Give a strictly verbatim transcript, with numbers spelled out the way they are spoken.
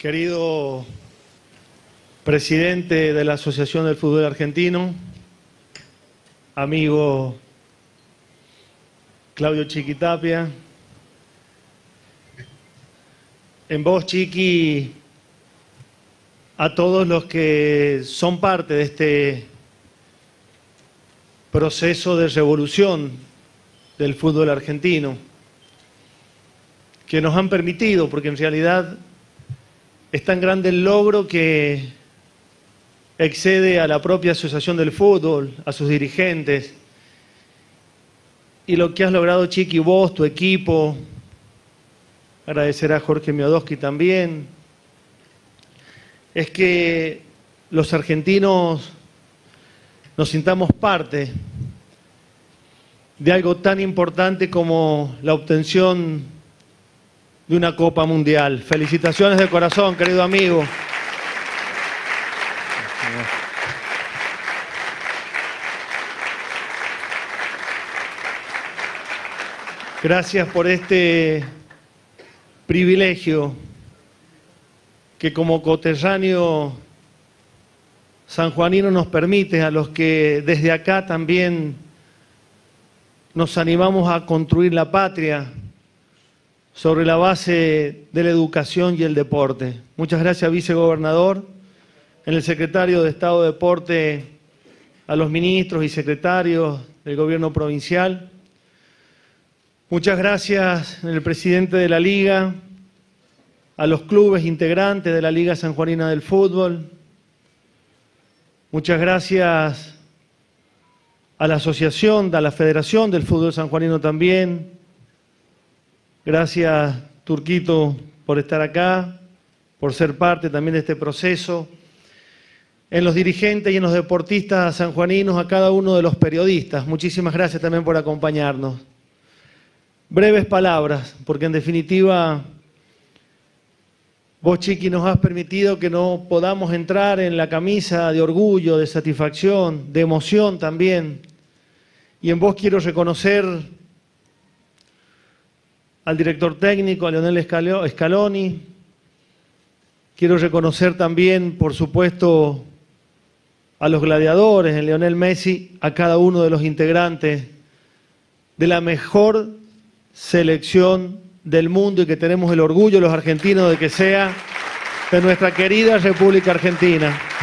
Querido presidente de la Asociación del Fútbol Argentino, amigo Claudio Chiquitapia, en vos, Chiqui, a todos los que son parte de este proceso de revolución del fútbol argentino, que nos han permitido, porque en realidad es tan grande el logro que excede a la propia Asociación del Fútbol, a sus dirigentes, y lo que has logrado, Chiqui, vos, tu equipo, agradecer a Jorge Miodoski también, es que los argentinos nos sintamos parte de algo tan importante como la obtención de una Copa Mundial. Felicitaciones de corazón, querido amigo. Gracias por este privilegio que como coterráneo sanjuanino nos permite a los que desde acá también nos animamos a construir la patria sobre la base de la educación y el deporte. Muchas gracias, vicegobernador, en el secretario de Estado de Deporte, a los ministros y secretarios del gobierno provincial. Muchas gracias, en el presidente de la Liga, a los clubes integrantes de la Liga Sanjuanina del Fútbol. Muchas gracias a la asociación, a la Federación del Fútbol Sanjuanino también. Gracias, Turquito, por estar acá, por ser parte también de este proceso. En los dirigentes y en los deportistas sanjuaninos, a cada uno de los periodistas, muchísimas gracias también por acompañarnos. Breves palabras, porque en definitiva vos, Chiqui, nos has permitido que no podamos entrar en la camisa de orgullo, de satisfacción, de emoción también. Y en vos quiero reconocer al director técnico, a Lionel Scaloni. Quiero reconocer también, por supuesto, a los gladiadores, en Lionel Messi, a cada uno de los integrantes de la mejor selección del mundo y que tenemos el orgullo los argentinos de que sea de nuestra querida República Argentina.